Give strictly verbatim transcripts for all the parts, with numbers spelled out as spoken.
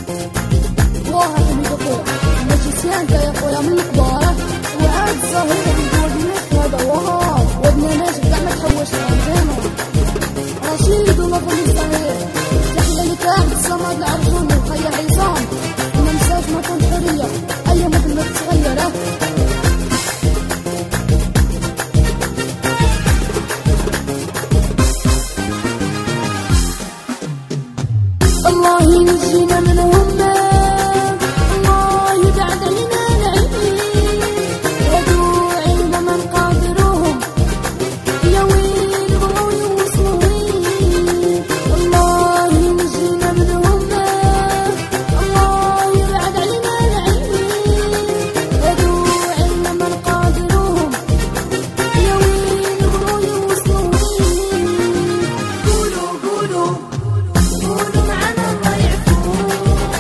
واحد من الدخول المجلسين كي يقول من الكبارة وعاد الظاهرة بيقول هذا وهاب وابن ناس قاع ما تحوش عندنا رشيد ومفهوم الصغير تحلى لك عهد الصمد العرجون وخيا عصام وما نساش ما كنت حرية أي مثل ما تتغير الله ينجينا منهم الله يبعد علينا العين هدو عينا من قادروهم يا ويل بغوا يوصلوا وين الله ينجينا منهم الله يبعد علينا العين هدو عينا من قادروهم يا ويل بغوا يوصلوا وين قولوا قولوا قولوا معنا الله يعفو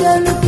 قالوا